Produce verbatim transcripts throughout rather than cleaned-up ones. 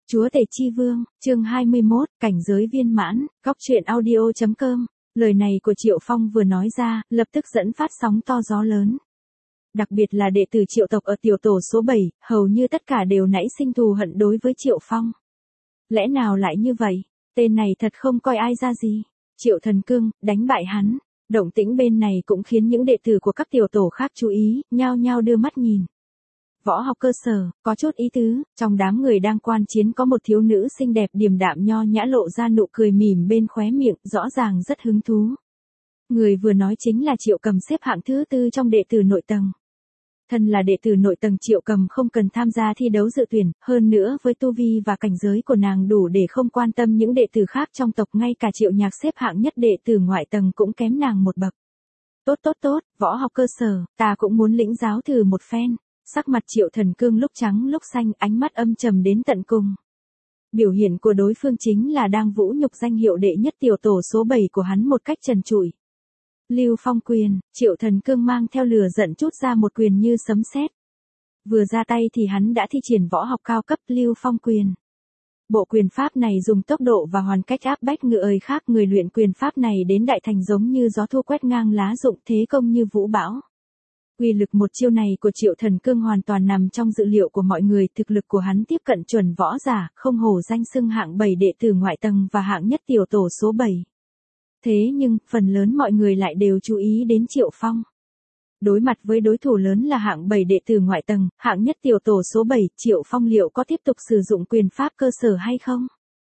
Chúa Tể Chi Vương, chương hai mươi mốt, cảnh giới viên mãn, góc truyện audio chấm com. Lời này của Triệu Phong vừa nói ra, lập tức dẫn phát sóng to gió lớn. Đặc biệt là đệ tử Triệu tộc ở tiểu tổ số bảy, hầu như tất cả đều nảy sinh thù hận đối với Triệu Phong. Lẽ nào lại như vậy? Tên này thật không coi ai ra gì. Triệu Thần Cương, đánh bại hắn. Động tĩnh bên này cũng khiến những đệ tử của các tiểu tổ khác chú ý, nhao nhao đưa mắt nhìn. Võ học cơ sở, có chút ý tứ, trong đám người đang quan chiến có một thiếu nữ xinh đẹp điềm đạm nho nhã lộ ra nụ cười mỉm bên khóe miệng, rõ ràng rất hứng thú. Người vừa nói chính là Triệu Cầm, xếp hạng thứ tư trong đệ tử nội tầng. Thân là đệ tử nội tầng, Triệu Cầm không cần tham gia thi đấu dự tuyển, hơn nữa với tu vi và cảnh giới của nàng đủ để không quan tâm những đệ tử khác trong tộc, ngay cả Triệu Nhạc xếp hạng nhất đệ tử ngoại tầng cũng kém nàng một bậc. Tốt tốt tốt, võ học cơ sở, ta cũng muốn lĩnh giáo thử một phen. Sắc mặt Triệu Thần Cương lúc trắng lúc xanh, ánh mắt âm trầm đến tận cùng. Biểu hiện của đối phương chính là đang vũ nhục danh hiệu đệ nhất tiểu tổ số bảy của hắn một cách trần trụi. Lưu Phong quyền, Triệu Thần Cương mang theo lửa giận trút ra một quyền như sấm sét. Vừa ra tay thì hắn đã thi triển võ học cao cấp Lưu Phong quyền. Bộ quyền pháp này dùng tốc độ và hoàn cách áp bách người khác, người luyện quyền pháp này đến đại thành giống như gió thu quét ngang lá rụng, thế công như vũ bão. Uy lực một chiêu này của Triệu Thần Cương hoàn toàn nằm trong dự liệu của mọi người, thực lực của hắn tiếp cận chuẩn võ giả, không hổ danh xưng hạng bảy đệ tử ngoại tầng và hạng nhất tiểu tổ số bảy. Thế nhưng, phần lớn mọi người lại đều chú ý đến Triệu Phong. Đối mặt với đối thủ lớn là hạng bảy đệ tử ngoại tầng, hạng nhất tiểu tổ số bảy, Triệu Phong liệu có tiếp tục sử dụng quyền pháp cơ sở hay không?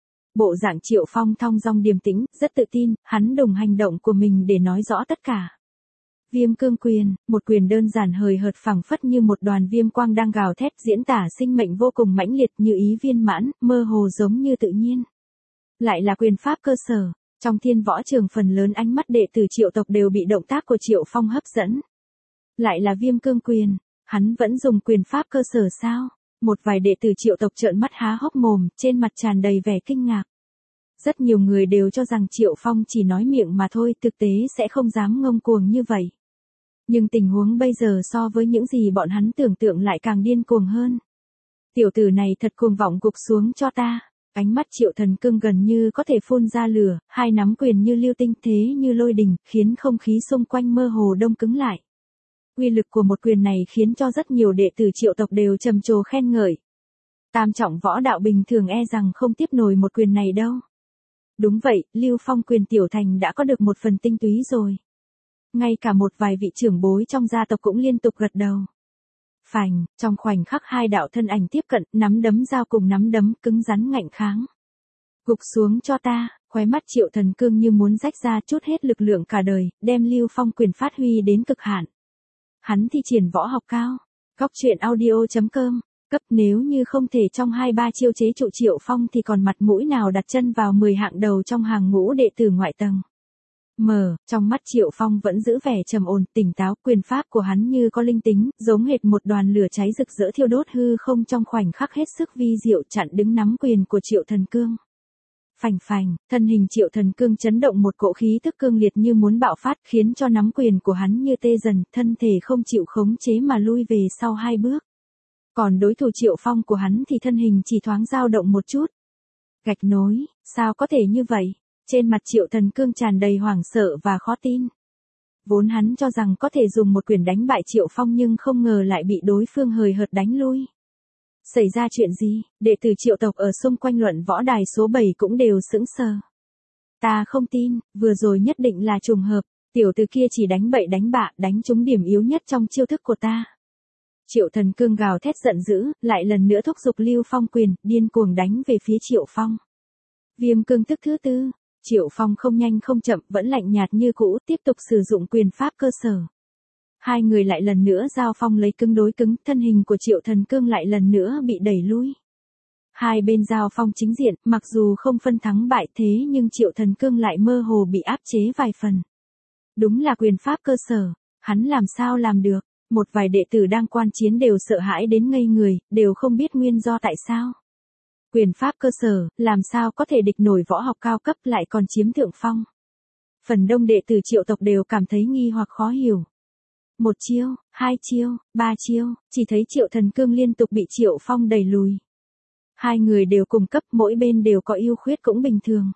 Bộ dạng Triệu Phong thong dong điềm tĩnh, rất tự tin, hắn dùng hành động của mình để nói rõ tất cả. Viêm cương quyền, một quyền đơn giản hời hợt phẳng phất như một đoàn viêm quang đang gào thét, diễn tả sinh mệnh vô cùng mãnh liệt, như ý viên mãn, mơ hồ giống như tự nhiên. Lại là quyền pháp cơ sở, trong thiên võ trường phần lớn ánh mắt đệ tử Triệu tộc đều bị động tác của Triệu Phong hấp dẫn. Lại là viêm cương quyền, hắn vẫn dùng quyền pháp cơ sở sao? Một vài đệ tử Triệu tộc trợn mắt há hốc mồm, trên mặt tràn đầy vẻ kinh ngạc. Rất nhiều người đều cho rằng Triệu Phong chỉ nói miệng mà thôi, thực tế sẽ không dám ngông cuồng như vậy. Nhưng tình huống bây giờ so với những gì bọn hắn tưởng tượng lại càng điên cuồng hơn. Tiểu tử này thật cuồng vọng, gục xuống cho ta. Ánh mắt Triệu Thần Cương gần như có thể phun ra lửa, hai nắm quyền như lưu tinh, thế như lôi đình, khiến không khí xung quanh mơ hồ đông cứng lại. Uy lực của một quyền này khiến cho rất nhiều đệ tử Triệu tộc đều trầm trồ khen ngợi. Tam trọng võ đạo bình thường e rằng không tiếp nổi một quyền này đâu. Đúng vậy, Lưu Phong quyền tiểu thành đã có được một phần tinh túy rồi. Ngay cả một vài vị trưởng bối trong gia tộc cũng liên tục gật đầu. Phành, trong khoảnh khắc hai đạo thân ảnh tiếp cận, nắm đấm giao cùng nắm đấm, cứng rắn ngạnh kháng. Gục xuống cho ta, khóe mắt Triệu Thần Cương như muốn rách ra, trút hết lực lượng cả đời, đem Lưu Phong quyền phát huy đến cực hạn. Hắn thi triển võ học cao. Góc truyện audio chấm com. Cấp, nếu như không thể trong hai ba chiêu chế trụ Triệu Phong thì còn mặt mũi nào đặt chân vào mười hạng đầu trong hàng ngũ đệ tử ngoại tầng. Mở, trong mắt Triệu Phong vẫn giữ vẻ trầm ổn, tỉnh táo, quyền pháp của hắn như có linh tính, giống hệt một đoàn lửa cháy rực rỡ thiêu đốt hư không, trong khoảnh khắc hết sức vi diệu chặn đứng nắm quyền của Triệu Thần Cương. Phành phành, thân hình Triệu Thần Cương chấn động, một cỗ khí tức cương liệt như muốn bạo phát, khiến cho nắm quyền của hắn như tê dần, thân thể không chịu khống chế mà lui về sau hai bước. Còn đối thủ Triệu Phong của hắn thì thân hình chỉ thoáng dao động một chút. Gạch nối, sao có thể như vậy? Trên mặt Triệu Thần Cương tràn đầy hoảng sợ và khó tin. Vốn hắn cho rằng có thể dùng một quyền đánh bại Triệu Phong, nhưng không ngờ lại bị đối phương hời hợt đánh lui. Xảy ra chuyện gì? Đệ tử Triệu tộc ở xung quanh luận võ đài số bảy cũng đều sững sờ. Ta không tin, vừa rồi nhất định là trùng hợp, tiểu tử kia chỉ đánh bậy đánh bạ, đánh trúng điểm yếu nhất trong chiêu thức của ta. Triệu Thần Cương gào thét giận dữ, lại lần nữa thúc giục Lưu Phong quyền, điên cuồng đánh về phía Triệu Phong. Viêm cương thức thứ tư, Triệu Phong không nhanh không chậm, vẫn lạnh nhạt như cũ, tiếp tục sử dụng quyền pháp cơ sở. Hai người lại lần nữa giao phong lấy cứng đối cứng, thân hình của Triệu Thần Cương lại lần nữa bị đẩy lui. Hai bên giao phong chính diện, mặc dù không phân thắng bại, thế nhưng Triệu Thần Cương lại mơ hồ bị áp chế vài phần. Đúng là quyền pháp cơ sở, hắn làm sao làm được? Một vài đệ tử đang quan chiến đều sợ hãi đến ngây người, đều không biết nguyên do tại sao. Quyền pháp cơ sở, làm sao có thể địch nổi võ học cao cấp, lại còn chiếm thượng phong. Phần đông đệ tử Triệu tộc đều cảm thấy nghi hoặc khó hiểu. Một chiêu, hai chiêu, ba chiêu, chỉ thấy Triệu Thần Cương liên tục bị Triệu Phong đẩy lùi. Hai người đều cùng cấp, mỗi bên đều có ưu khuyết cũng bình thường.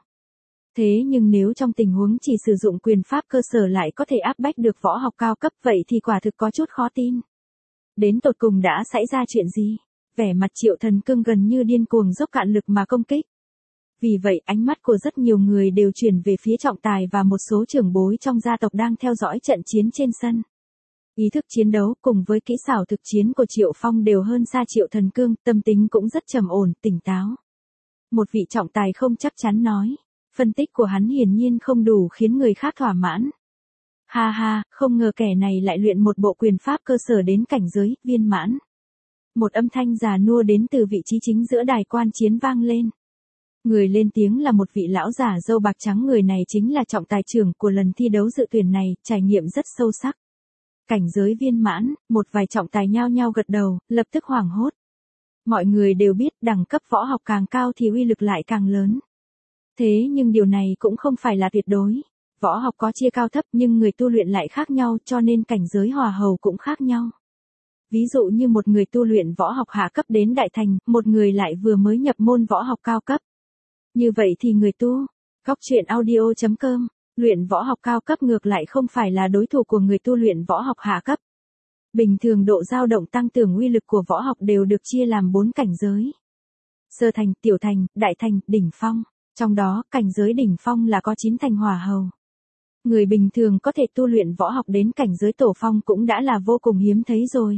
Thế nhưng nếu trong tình huống chỉ sử dụng quyền pháp cơ sở lại có thể áp bách được võ học cao cấp vậy thì quả thực có chút khó tin. Đến tột cùng đã xảy ra chuyện gì? Vẻ mặt Triệu Thần Cương gần như điên cuồng dốc cạn lực mà công kích. Vì vậy ánh mắt của rất nhiều người đều chuyển về phía trọng tài và một số trưởng bối trong gia tộc đang theo dõi trận chiến trên sân. Ý thức chiến đấu cùng với kỹ xảo thực chiến của Triệu Phong đều hơn xa Triệu Thần Cương, tâm tính cũng rất trầm ổn, tỉnh táo. Một vị trọng tài không chắc chắn nói, phân tích của hắn hiển nhiên không đủ khiến người khác thỏa mãn. Ha ha, không ngờ kẻ này lại luyện một bộ quyền pháp cơ sở đến cảnh giới viên mãn. Một âm thanh già nua đến từ vị trí chính giữa đài quan chiến vang lên. Người lên tiếng là một vị lão giả râu bạc trắng, người này chính là trọng tài trưởng của lần thi đấu dự tuyển này, trải nghiệm rất sâu sắc. Cảnh giới viên mãn, một vài trọng tài nhao nhao gật đầu, lập tức hoảng hốt. Mọi người đều biết đẳng cấp võ học càng cao thì uy lực lại càng lớn. Thế nhưng điều này cũng không phải là tuyệt đối. Võ học có chia cao thấp nhưng người tu luyện lại khác nhau cho nên cảnh giới hòa hầu cũng khác nhau. Ví dụ như một người tu luyện võ học hạ cấp đến đại thành, một người lại vừa mới nhập môn võ học cao cấp. Như vậy thì người tu, góc truyện audio chấm com, luyện võ học cao cấp ngược lại không phải là đối thủ của người tu luyện võ học hạ cấp. Bình thường độ dao động tăng tưởng uy lực của võ học đều được chia làm bốn cảnh giới. Sơ thành, tiểu thành, đại thành, đỉnh phong. Trong đó, cảnh giới đỉnh phong là có chín thành hỏa hầu. Người bình thường có thể tu luyện võ học đến cảnh giới tổ phong cũng đã là vô cùng hiếm thấy rồi.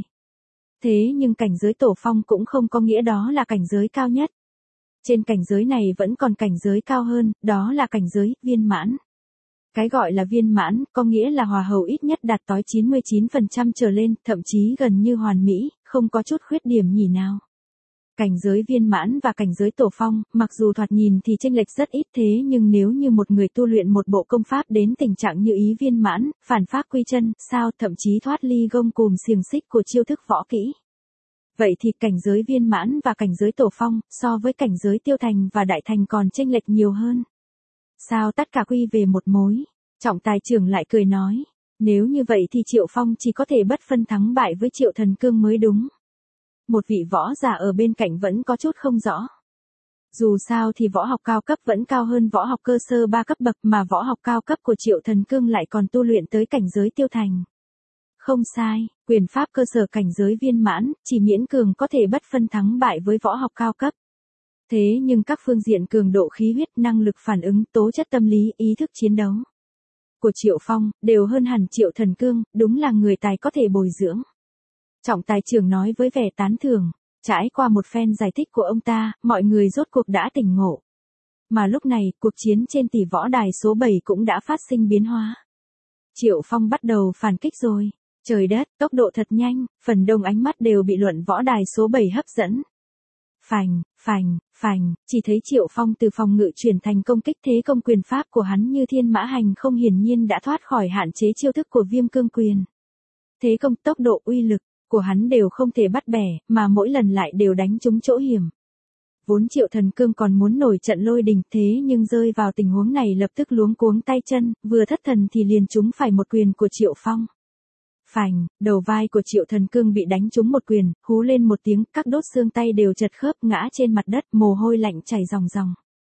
Thế nhưng cảnh giới tổ phong cũng không có nghĩa đó là cảnh giới cao nhất. Trên cảnh giới này vẫn còn cảnh giới cao hơn, đó là cảnh giới viên mãn. Cái gọi là viên mãn, có nghĩa là hòa hầu ít nhất đạt tới chín mươi chín phần trăm trở lên, thậm chí gần như hoàn mỹ, không có chút khuyết điểm nhỉ nào. Cảnh giới viên mãn và cảnh giới tổ phong, mặc dù thoạt nhìn thì chênh lệch rất ít thế nhưng nếu như một người tu luyện một bộ công pháp đến tình trạng như ý viên mãn, phản pháp quy chân, sao thậm chí thoát ly gông cùm xiềng xích của chiêu thức võ kỹ. Vậy thì cảnh giới viên mãn và cảnh giới tổ phong, so với cảnh giới tiêu thành và đại thành còn chênh lệch nhiều hơn. Sao tất cả quy về một mối? Trọng tài trưởng lại cười nói, nếu như vậy thì Triệu Phong chỉ có thể bất phân thắng bại với Triệu Thần Cương mới đúng. Một vị võ giả ở bên cạnh vẫn có chút không rõ. Dù sao thì võ học cao cấp vẫn cao hơn võ học cơ sơ ba cấp bậc mà võ học cao cấp của Triệu Thần Cương lại còn tu luyện tới cảnh giới tiêu thành. Không sai, quyền pháp cơ sở cảnh giới viên mãn, chỉ miễn cường có thể bất phân thắng bại với võ học cao cấp. Thế nhưng các phương diện cường độ khí huyết, năng lực phản ứng, tố chất tâm lý, ý thức chiến đấu của Triệu Phong, đều hơn hẳn Triệu Thần Cương, đúng là người tài có thể bồi dưỡng. Trọng tài trưởng nói với vẻ tán thưởng, trải qua một phen giải thích của ông ta, mọi người rốt cuộc đã tỉnh ngộ. Mà lúc này, cuộc chiến trên tỷ võ đài số bảy cũng đã phát sinh biến hóa. Triệu Phong bắt đầu phản kích rồi. Trời đất, tốc độ thật nhanh, phần đông ánh mắt đều bị luận võ đài số bảy hấp dẫn. Phành, phành, phành, chỉ thấy Triệu Phong từ phòng ngự chuyển thành công kích, thế công quyền pháp của hắn như thiên mã hành không, hiển nhiên đã thoát khỏi hạn chế chiêu thức của Viêm Cương quyền. Thế công, tốc độ, uy lực của hắn đều không thể bắt bẻ, mà mỗi lần lại đều đánh trúng chỗ hiểm. Vốn Triệu Thần Cương còn muốn nổi trận lôi đình, thế nhưng rơi vào tình huống này lập tức luống cuống tay chân, vừa thất thần thì liền trúng phải một quyền của Triệu Phong. Phành, đầu vai của Triệu Thần Cương bị đánh trúng một quyền, hú lên một tiếng, các đốt xương tay đều chật khớp ngã trên mặt đất, mồ hôi lạnh chảy ròng ròng.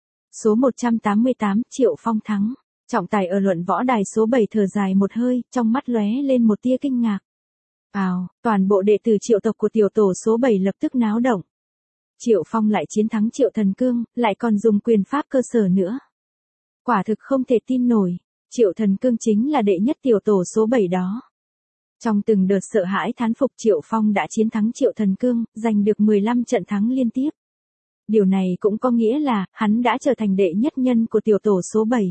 Số một trăm tám mươi tám, Triệu Phong thắng. Trọng tài ở luận võ đài số bảy thở dài một hơi, trong mắt lóe lên một tia kinh ngạc. Ào, toàn bộ đệ tử Triệu tộc của tiểu tổ số bảy lập tức náo động. Triệu Phong lại chiến thắng Triệu Thần Cương, lại còn dùng quyền pháp cơ sở nữa. Quả thực không thể tin nổi, Triệu Thần Cương chính là đệ nhất tiểu tổ số bảy đó. Trong từng đợt sợ hãi thán phục, Triệu Phong đã chiến thắng Triệu Thần Cương, giành được mười lăm trận thắng liên tiếp. Điều này cũng có nghĩa là, hắn đã trở thành đệ nhất nhân của tiểu tổ số bảy.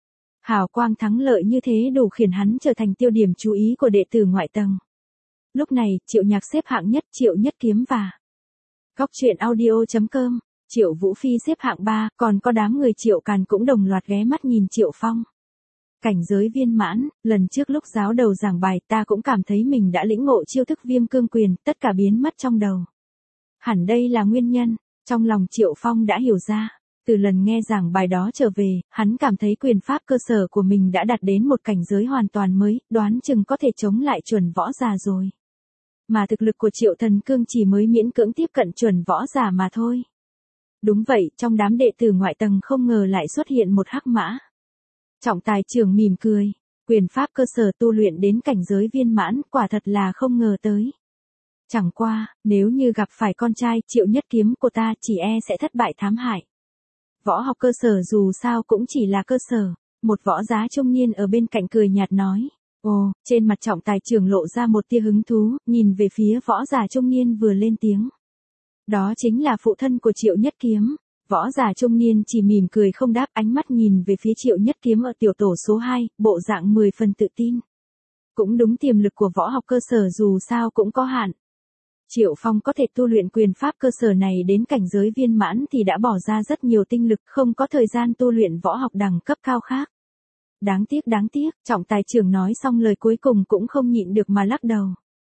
Hào quang thắng lợi như thế đủ khiến hắn trở thành tiêu điểm chú ý của đệ tử ngoại tầng. Lúc này, Triệu Nhạc xếp hạng nhất, Triệu Nhất Kiếm và góc truyện audio chấm com, Triệu Vũ Phi xếp hạng ba, còn có đám người Triệu Càn cũng đồng loạt ghé mắt nhìn Triệu Phong. Cảnh giới viên mãn, lần trước lúc giáo đầu giảng bài ta cũng cảm thấy mình đã lĩnh ngộ chiêu thức Viêm Cương quyền, tất cả biến mất trong đầu. Hẳn đây là nguyên nhân, trong lòng Triệu Phong đã hiểu ra. Từ lần nghe giảng bài đó trở về, hắn cảm thấy quyền pháp cơ sở của mình đã đạt đến một cảnh giới hoàn toàn mới, đoán chừng có thể chống lại chuẩn võ giả rồi. Mà thực lực của Triệu Thần Cương chỉ mới miễn cưỡng tiếp cận chuẩn võ giả mà thôi. Đúng vậy, trong đám đệ tử ngoại tầng không ngờ lại xuất hiện một hắc mã. Trọng tài trưởng mỉm cười, quyền pháp cơ sở tu luyện đến cảnh giới viên mãn, quả thật là không ngờ tới. Chẳng qua, nếu như gặp phải con trai Triệu Nhất Kiếm của ta chỉ e sẽ thất bại thảm hại. Võ học cơ sở dù sao cũng chỉ là cơ sở, một võ giá trung niên ở bên cạnh cười nhạt nói. Ồ, trên mặt trọng tài trưởng lộ ra một tia hứng thú, nhìn về phía võ giả trung niên vừa lên tiếng. Đó chính là phụ thân của Triệu Nhất Kiếm. Võ giả trung niên chỉ mỉm cười không đáp, ánh mắt nhìn về phía Triệu Nhất Kiếm ở tiểu tổ số hai, bộ dạng mười phần tự tin. Cũng đúng, tiềm lực của võ học cơ sở dù sao cũng có hạn. Triệu Phong có thể tu luyện quyền pháp cơ sở này đến cảnh giới viên mãn thì đã bỏ ra rất nhiều tinh lực, không có thời gian tu luyện võ học đẳng cấp cao khác. Đáng tiếc đáng tiếc, trọng tài trưởng nói xong lời cuối cùng cũng không nhịn được mà lắc đầu.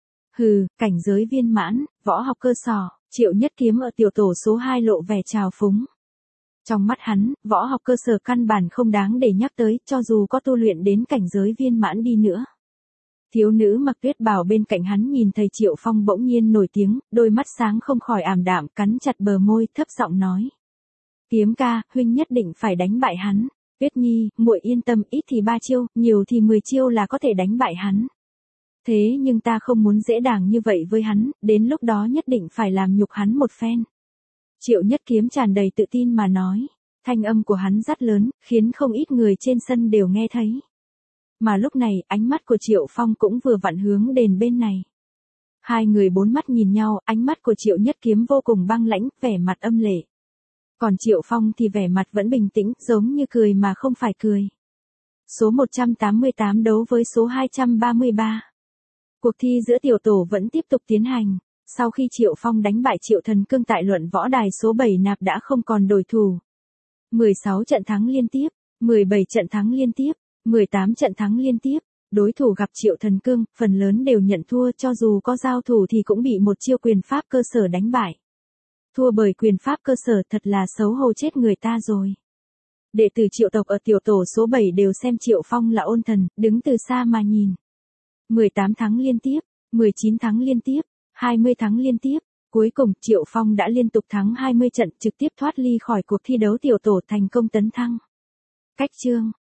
Hừ, cảnh giới viên mãn, võ học cơ sở, Triệu Nhất Kiếm ở tiểu tổ số hai lộ vẻ trào phúng. Trong mắt hắn, võ học cơ sở căn bản không đáng để nhắc tới, cho dù có tu luyện đến cảnh giới viên mãn đi nữa. Thiếu nữ mặc tuyết bào bên cạnh hắn nhìn thấy Triệu Phong bỗng nhiên nổi tiếng, đôi mắt sáng không khỏi ảm đạm, cắn chặt bờ môi, thấp giọng nói. Kiếm ca, huynh nhất định phải đánh bại hắn. Tuyết Nhi, muội yên tâm, ít thì ba chiêu, nhiều thì mười chiêu là có thể đánh bại hắn. Thế nhưng ta không muốn dễ dàng như vậy với hắn, đến lúc đó nhất định phải làm nhục hắn một phen. Triệu Nhất Kiếm tràn đầy tự tin mà nói, thanh âm của hắn rất lớn, khiến không ít người trên sân đều nghe thấy. Mà lúc này, ánh mắt của Triệu Phong cũng vừa vặn hướng đến bên này. Hai người bốn mắt nhìn nhau, ánh mắt của Triệu Nhất Kiếm vô cùng băng lãnh, vẻ mặt âm lệ. Còn Triệu Phong thì vẻ mặt vẫn bình tĩnh, giống như cười mà không phải cười. Số một trăm tám mươi tám đấu với số hai trăm ba mươi ba. Cuộc thi giữa tiểu tổ vẫn tiếp tục tiến hành. Sau khi Triệu Phong đánh bại Triệu Thần Cương tại luận võ đài số bảy nạp đã không còn đối thủ. mười sáu trận thắng liên tiếp, mười bảy trận thắng liên tiếp, mười tám trận thắng liên tiếp. Đối thủ gặp Triệu Thần Cương, phần lớn đều nhận thua, cho dù có giao thủ thì cũng bị một chiêu quyền pháp cơ sở đánh bại. Thua bởi quyền pháp cơ sở thật là xấu hổ chết người ta rồi. Đệ tử Triệu tộc ở tiểu tổ số bảy đều xem Triệu Phong là ôn thần, đứng từ xa mà nhìn. mười tám thắng liên tiếp, mười chín thắng liên tiếp, hai mươi thắng liên tiếp. Cuối cùng, Triệu Phong đã liên tục thắng hai mươi trận, trực tiếp thoát ly khỏi cuộc thi đấu tiểu tổ, thành công tấn thăng. Cách chương